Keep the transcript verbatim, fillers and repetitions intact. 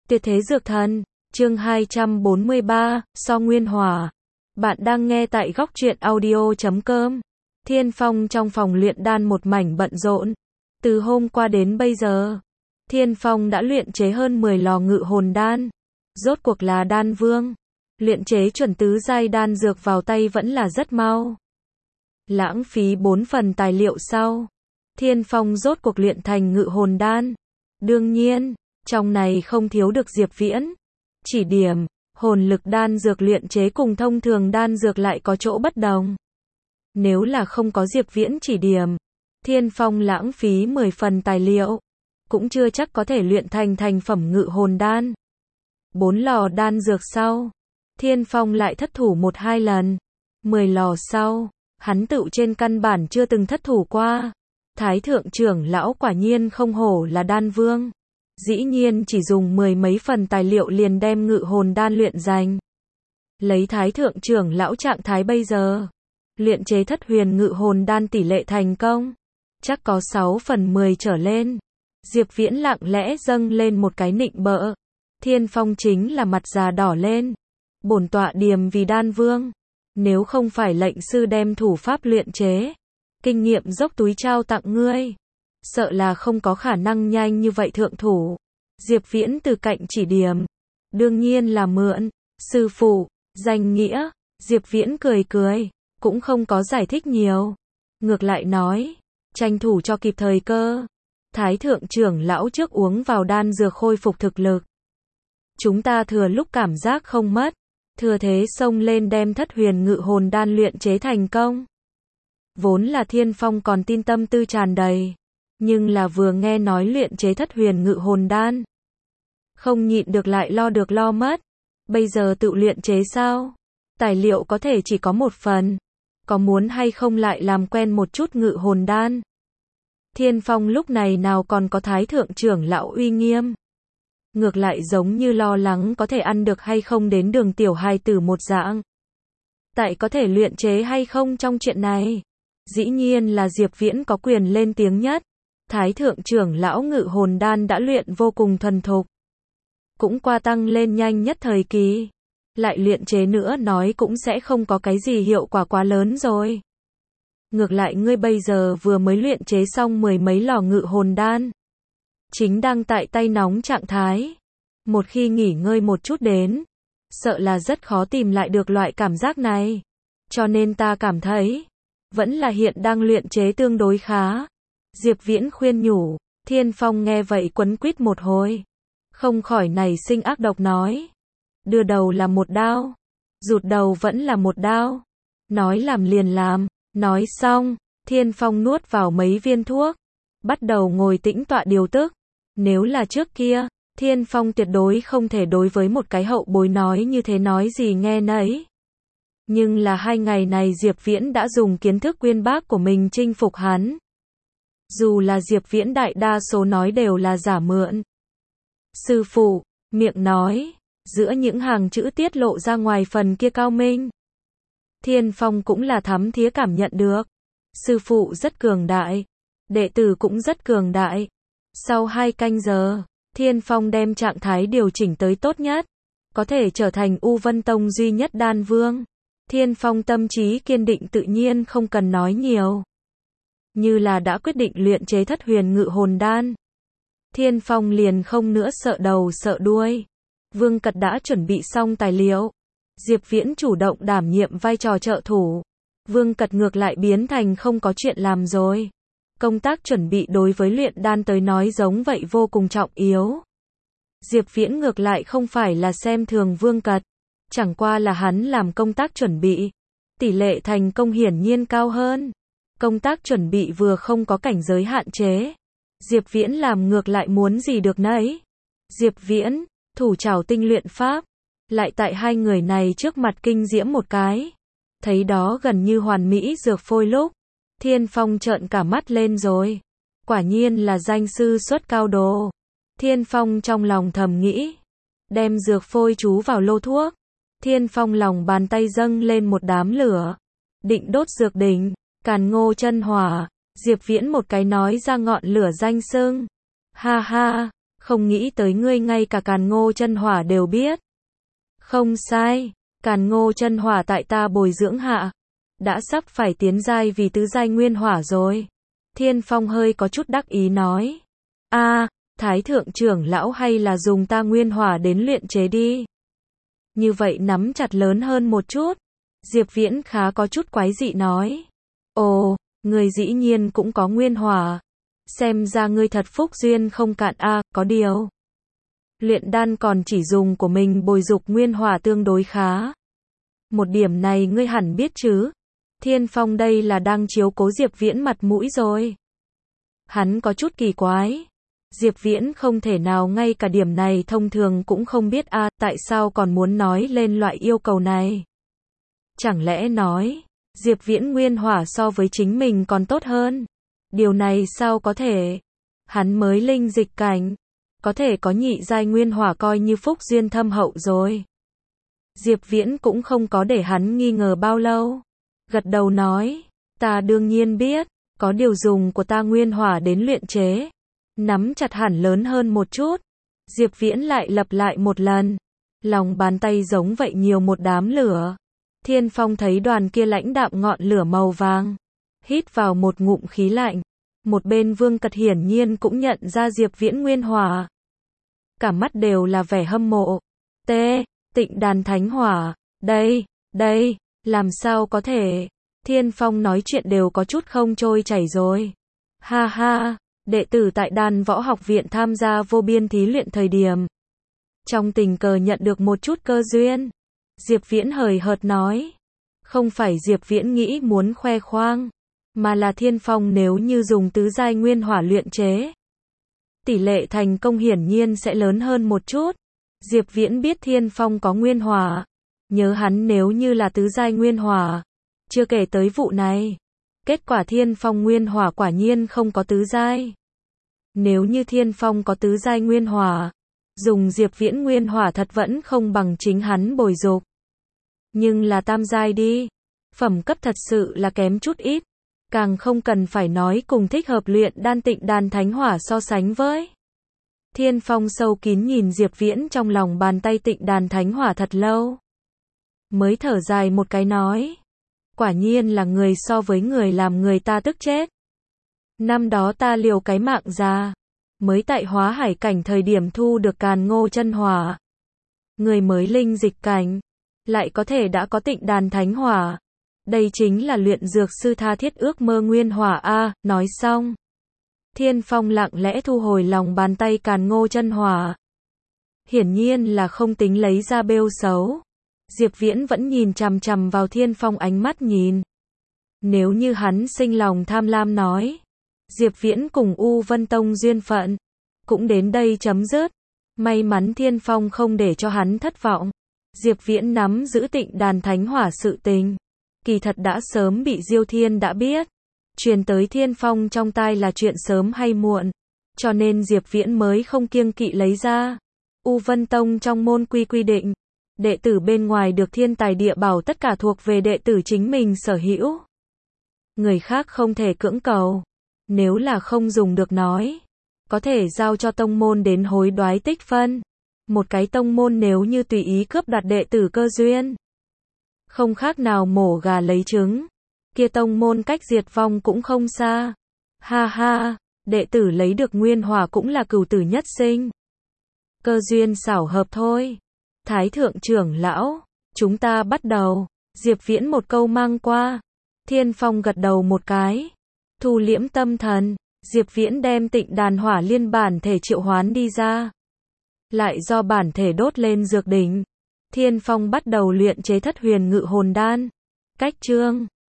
Tuyệt thế dược thần, chương hai trăm bốn mươi ba, So Nguyên Hỏa. Bạn đang nghe tại góc truyện audio chấm com. Thiên Phong trong phòng luyện đan một mảnh bận rộn. Từ hôm qua đến bây giờ, Thiên Phong đã luyện chế hơn mười lò ngự hồn đan. Rốt cuộc là đan vương. Luyện chế chuẩn tứ giai đan dược vào tay vẫn là rất mau. Lãng phí bốn phần tài liệu sau, Thiên Phong rốt cuộc luyện thành ngự hồn đan. Đương nhiên, trong này không thiếu được Diệp Viễn chỉ điểm. Hồn lực đan dược luyện chế cùng thông thường đan dược lại có chỗ bất đồng. Nếu là không có Diệp Viễn chỉ điểm, Thiên Phong lãng phí mười phần tài liệu, cũng chưa chắc có thể luyện thành thành phẩm ngự hồn đan. Bốn lò đan dược sau, Thiên Phong lại thất thủ một hai lần. Mười lò sau, hắn tựu trên căn bản chưa từng thất thủ qua. Thái thượng trưởng lão quả nhiên không hổ là đan vương. Dĩ nhiên chỉ dùng mười mấy phần tài liệu liền đem ngự hồn đan luyện thành. Lấy thái thượng trưởng lão trạng thái bây giờ, luyện chế thất huyền ngự hồn đan tỷ lệ thành công chắc có sáu phần mười trở lên. Diệp Viễn lặng lẽ dâng lên một cái nịnh bợ. Thiên Phong chính là mặt già đỏ lên. Bổn tọa điềm vì đan vương, nếu không phải lệnh sư đem thủ pháp luyện chế, kinh nghiệm dốc túi trao tặng ngươi, sợ là không có khả năng nhanh như vậy thượng thủ. Diệp Viễn từ cạnh chỉ điểm, đương nhiên là mượn. Sư phụ, danh nghĩa. Diệp Viễn cười cười, cũng không có giải thích nhiều. Ngược lại nói, tranh thủ cho kịp thời cơ. Thái thượng trưởng lão trước uống vào đan dược khôi phục thực lực. Chúng ta thừa lúc cảm giác không mất, thừa thế xông lên đem thất huyền ngự hồn đan luyện chế thành công. Vốn là Thiên Phong còn tin tâm tư tràn đầy, nhưng là vừa nghe nói luyện chế thất huyền ngự hồn đan, không nhịn được lại lo được lo mất. Bây giờ tự luyện chế sao? Tài liệu có thể chỉ có một phần, có muốn hay không lại làm quen một chút ngự hồn đan? Thiên Phong lúc này nào còn có thái thượng trưởng lão uy nghiêm, ngược lại giống như lo lắng có thể ăn được hay không đến đường tiểu hài tử một dạng. Tại có thể luyện chế hay không trong chuyện này, dĩ nhiên là Diệp Viễn có quyền lên tiếng nhất. Thái thượng trưởng lão ngự hồn đan đã luyện vô cùng thuần thục, cũng qua tăng lên nhanh nhất thời kỳ. Lại luyện chế nữa nói cũng sẽ không có cái gì hiệu quả quá lớn rồi. Ngược lại ngươi bây giờ vừa mới luyện chế xong mười mấy lò ngự hồn đan, chính đang tại tay nóng trạng thái. Một khi nghỉ ngơi một chút đến, sợ là rất khó tìm lại được loại cảm giác này. Cho nên ta cảm thấy, vẫn là hiện đang luyện chế tương đối khá. Diệp Viễn khuyên nhủ. Thiên Phong nghe vậy quấn quýt một hồi, không khỏi nảy sinh ác độc nói. Đưa đầu là một đao, rụt đầu vẫn là một đao. Nói làm liền làm. Nói xong, Thiên Phong nuốt vào mấy viên thuốc, bắt đầu ngồi tĩnh tọa điều tức. Nếu là trước kia, Thiên Phong tuyệt đối không thể đối với một cái hậu bối nói như thế nói gì nghe nấy. Nhưng là hai ngày này Diệp Viễn đã dùng kiến thức uyên bác của mình chinh phục hắn. Dù là Diệp Viễn đại đa số nói đều là giả mượn. Sư phụ, miệng nói, giữa những hàng chữ tiết lộ ra ngoài phần kia cao minh. Thiên Phong cũng là thấm thía cảm nhận được. Sư phụ rất cường đại, đệ tử cũng rất cường đại. Sau hai canh giờ, Thiên Phong đem trạng thái điều chỉnh tới tốt nhất, có thể trở thành U Vân Tông duy nhất đan vương. Thiên Phong tâm trí kiên định tự nhiên không cần nói nhiều. Như là đã quyết định luyện chế thất huyền ngự hồn đan, Thiên Phong liền không nữa sợ đầu sợ đuôi. Vương Cật đã chuẩn bị xong tài liệu, Diệp Viễn chủ động đảm nhiệm vai trò trợ thủ. Vương Cật ngược lại biến thành không có chuyện làm rồi. Công tác chuẩn bị đối với luyện đan tới nói giống vậy vô cùng trọng yếu. Diệp Viễn ngược lại không phải là xem thường Vương Cật, chẳng qua là hắn làm công tác chuẩn bị, tỷ lệ thành công hiển nhiên cao hơn. Công tác chuẩn bị vừa không có cảnh giới hạn chế, Diệp Viễn làm ngược lại muốn gì được nấy. Diệp Viễn, thủ trảo tinh luyện pháp, lại tại hai người này trước mặt kinh diễm một cái. Thấy đó gần như hoàn mỹ dược phôi lúc, Thiên Phong trợn cả mắt lên rồi. Quả nhiên là danh sư xuất cao đồ. Thiên Phong trong lòng thầm nghĩ, đem dược phôi chú vào lô thuốc. Thiên Phong lòng bàn tay dâng lên một đám lửa, định đốt dược đỉnh, Càn Ngô chân hỏa. Diệp Viễn một cái nói ra ngọn lửa danh xưng. Ha ha, Không nghĩ tới ngươi ngay cả Càn Ngô chân hỏa đều biết. Không sai, Càn Ngô chân hỏa tại ta bồi dưỡng hạ, đã sắp phải tiến giai vì tứ giai nguyên hỏa rồi. Thiên Phong hơi có chút đắc ý nói. A, Thái thượng trưởng lão hay là dùng ta nguyên hỏa đến luyện chế đi. Như vậy nắm chặt lớn hơn một chút. Diệp Viễn khá có chút quái dị nói. Ồ, người dĩ nhiên cũng có nguyên hỏa. Xem ra ngươi thật phúc duyên không cạn a, à, có điều. Luyện đan còn chỉ dùng của mình bồi dục nguyên hỏa tương đối khá. Một điểm này ngươi hẳn biết chứ. Thiên Phong đây là đang chiếu cố Diệp Viễn mặt mũi rồi. Hắn có chút kỳ quái. Diệp Viễn không thể nào ngay cả điểm này thông thường cũng không biết a, à, tại sao còn muốn nói lên loại yêu cầu này. Chẳng lẽ nói, Diệp Viễn nguyên hỏa so với chính mình còn tốt hơn? Điều này sao có thể? Hắn mới linh dịch cảnh, có thể có nhị giai nguyên hỏa coi như phúc duyên thâm hậu rồi. Diệp Viễn cũng không có để hắn nghi ngờ bao lâu. Gật đầu nói, ta đương nhiên biết, có điều dùng của ta nguyên hỏa đến luyện chế. Nắm chặt hẳn lớn hơn một chút. Diệp Viễn lại lặp lại một lần. Lòng bàn tay giống vậy nhiều một đám lửa. Thiên Phong thấy đoàn kia lãnh đạm ngọn lửa màu vàng. Hít vào một ngụm khí lạnh. Một bên Vương Cật hiển nhiên cũng nhận ra Diệp Viễn nguyên hỏa. Cả mắt đều là vẻ hâm mộ. T, Tịnh Đàn Thánh Hỏa. Đây, đây, làm sao có thể. Thiên Phong nói chuyện đều có chút không trôi chảy rồi. Ha ha, đệ tử tại Đan Võ Học Viện tham gia vô biên thí luyện thời điểm. Trong tình cờ nhận được một chút cơ duyên. Diệp Viễn hời hợt nói. Không phải Diệp Viễn nghĩ muốn khoe khoang, mà là Thiên Phong nếu như dùng tứ giai nguyên hỏa luyện chế, tỷ lệ thành công hiển nhiên sẽ lớn hơn một chút. Diệp Viễn biết Thiên Phong có nguyên hỏa, nhớ hắn nếu như là tứ giai nguyên hỏa, chưa kể tới vụ này. Kết quả Thiên Phong nguyên hỏa quả nhiên không có tứ giai. Nếu như Thiên Phong có tứ giai nguyên hỏa, dùng Diệp Viễn nguyên hỏa thật vẫn không bằng chính hắn bồi dục. Nhưng là tam giai đi, phẩm cấp thật sự là kém chút ít, càng không cần phải nói cùng thích hợp luyện đan Tịnh Đàn Thánh Hỏa so sánh với. Thiên Phong sâu kín nhìn Diệp Viễn trong lòng bàn tay Tịnh Đàn Thánh Hỏa thật lâu, mới thở dài một cái nói, quả nhiên là người so với người làm người ta tức chết. Năm đó ta liều cái mạng già, mới tại Hóa Hải cảnh thời điểm thu được Càn Ngô chân hỏa. Người mới linh dịch cảnh, lại có thể đã có Tịnh Đàn Thánh Hỏa. Đây chính là luyện dược sư tha thiết ước mơ nguyên hỏa a. Nói xong, Thiên Phong lặng lẽ thu hồi lòng bàn tay Càn Ngô chân hỏa. Hiển nhiên là không tính lấy ra bêu xấu. Diệp Viễn vẫn nhìn chằm chằm vào Thiên Phong ánh mắt nhìn. Nếu như hắn sinh lòng tham lam nói, Diệp Viễn cùng U Vân Tông duyên phận cũng đến đây chấm dứt. May mắn Thiên Phong không để cho hắn thất vọng. Diệp Viễn nắm giữ Tịnh Đàn Thánh Hỏa sự tình, kỳ thật đã sớm bị Diêu Thiên đã biết. Truyền tới Thiên Phong trong tai là chuyện sớm hay muộn, cho nên Diệp Viễn mới không kiêng kỵ lấy ra. U Vân Tông trong môn quy quy định, đệ tử bên ngoài được thiên tài địa bảo tất cả thuộc về đệ tử chính mình sở hữu. Người khác không thể cưỡng cầu. Nếu là không dùng được nói, có thể giao cho tông môn đến hối đoái tích phân. Một cái tông môn nếu như tùy ý cướp đoạt đệ tử cơ duyên, không khác nào mổ gà lấy trứng, kia tông môn cách diệt vong cũng không xa. Ha ha, đệ tử lấy được nguyên hỏa cũng là cửu tử nhất sinh. Cơ duyên xảo hợp thôi. Thái thượng trưởng lão, chúng ta bắt đầu. Diệp Viễn một câu mang qua. Thiên Phong gật đầu một cái. Thu liễm tâm thần, Diệp Viễn đem Tịnh Đàn Hỏa liên bản thể triệu hoán đi ra. Lại do bản thể đốt lên dược đỉnh. Thiên Phong bắt đầu luyện chế Thất Huyền Ngự Hồn Đan. Cách chương